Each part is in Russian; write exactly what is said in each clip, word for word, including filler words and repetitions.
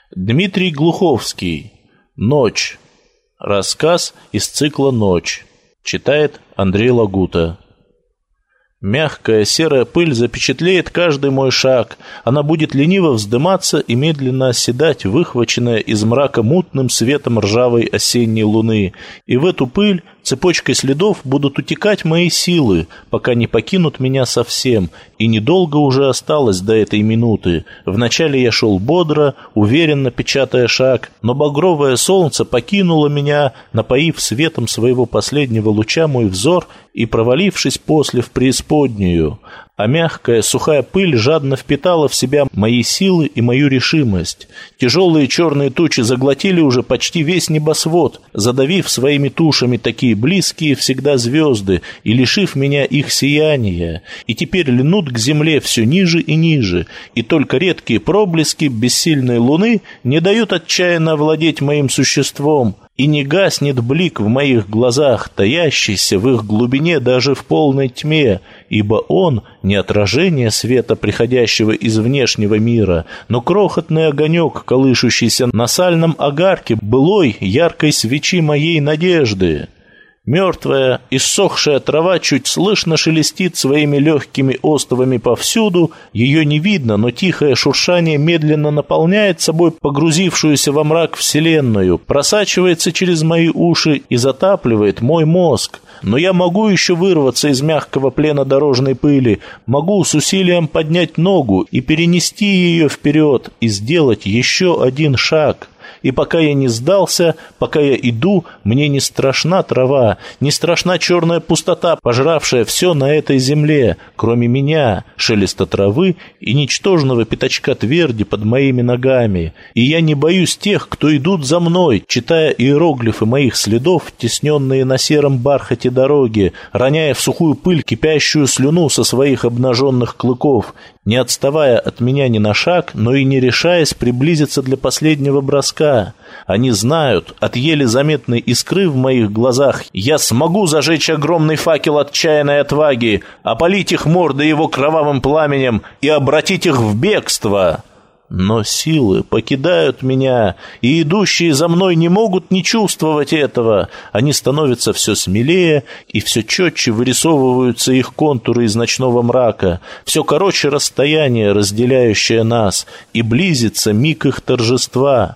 Дмитрий Глуховский. Ночь. Рассказ из цикла «Ночь». Читает Андрей Лагута. Мягкая серая пыль запечатлеет каждый мой шаг. Она будет лениво вздыматься и медленно оседать, выхваченная из мрака мутным светом ржавой осенней луны. И в эту пыль цепочкой следов будут утекать мои силы, пока не покинут меня совсем. И недолго уже осталось до этой минуты. Вначале я шел бодро, уверенно печатая шаг, но багровое солнце покинуло меня, напоив светом своего последнего луча мой взор и провалившись после в преисподнюю. А мягкая, сухая пыль жадно впитала в себя мои силы и мою решимость. Тяжелые черные тучи заглотили уже почти весь небосвод, задавив своими тушами такие близкие всегда звезды и лишив меня их сияния, и теперь льнут к земле все ниже и ниже, и только редкие проблески бессильной луны не дают отчаянно овладеть моим существом, и не гаснет блик в моих глазах, таящийся в их глубине даже в полной тьме, ибо он не отражение света, приходящего из внешнего мира, но крохотный огонек, колышущийся на сальном огарке былой яркой свечи моей надежды. Мертвая, иссохшая трава чуть слышно шелестит своими легкими остовами повсюду, ее не видно, но тихое шуршание медленно наполняет собой погрузившуюся во мрак вселенную, просачивается через мои уши и затапливает мой мозг. Но я могу еще вырваться из мягкого плена дорожной пыли, могу с усилием поднять ногу и перенести ее вперед, и сделать еще один шаг. И пока я не сдался, пока я иду, мне не страшна трава, не страшна черная пустота, пожравшая все на этой земле, кроме меня, шелеста травы и ничтожного пятачка тверди под моими ногами. И я не боюсь тех, кто идут за мной, читая иероглифы моих следов, тесненные на сером бархате дороги, роняя в сухую пыль кипящую слюну со своих обнаженных клыков, не отставая от меня ни на шаг, но и не решаясь приблизиться для последнего броска. Они знают, от еле заметной искры в моих глазах я смогу зажечь огромный факел отчаянной отваги, опалить их морды его кровавым пламенем и обратить их в бегство. Но силы покидают меня, и идущие за мной не могут не чувствовать этого. Они становятся все смелее, и все четче вырисовываются их контуры из ночного мрака, все короче расстояние, разделяющее нас, и близится миг их торжества.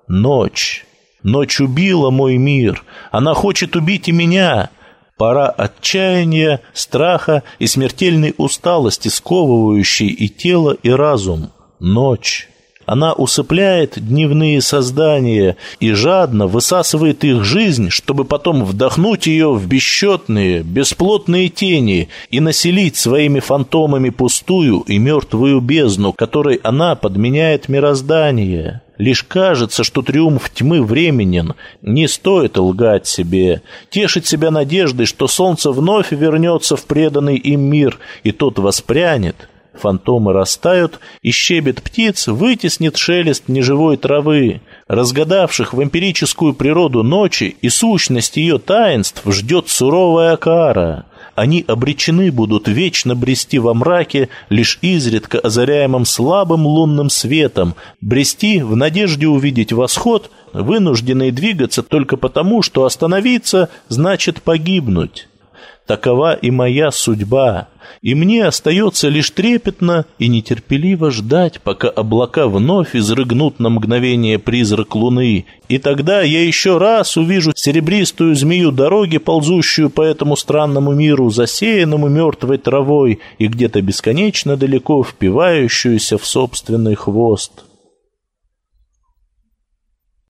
Ночь. Ночь убила мой мир. Она хочет убить и меня. Пора отчаяния, страха и смертельной усталости, сковывающей и тело, и разум. Ночь. Она усыпляет дневные создания и жадно высасывает их жизнь, чтобы потом вдохнуть ее в бесчетные, бесплотные тени и населить своими фантомами пустую и мертвую бездну, которой она подменяет мироздание. Лишь кажется, что триумф тьмы временен. Не стоит лгать себе, тешить себя надеждой, что солнце вновь вернется в преданный им мир, и тот воспрянет. Фантомы растают, и щебет птиц вытеснит шелест неживой травы. Разгадавших в эмпирическую природу ночи и сущность ее таинств ждет суровая кара. Они обречены будут вечно брести во мраке, лишь изредка озаряемым слабым лунным светом, брести в надежде увидеть восход, вынужденные двигаться только потому, что остановиться значит погибнуть. Такова и моя судьба, и мне остается лишь трепетно и нетерпеливо ждать, пока облака вновь изрыгнут на мгновение призрак луны, и тогда я еще раз увижу серебристую змею дороги, ползущую по этому странному миру, засеянному мертвой травой и где-то бесконечно далеко впивающуюся в собственный хвост.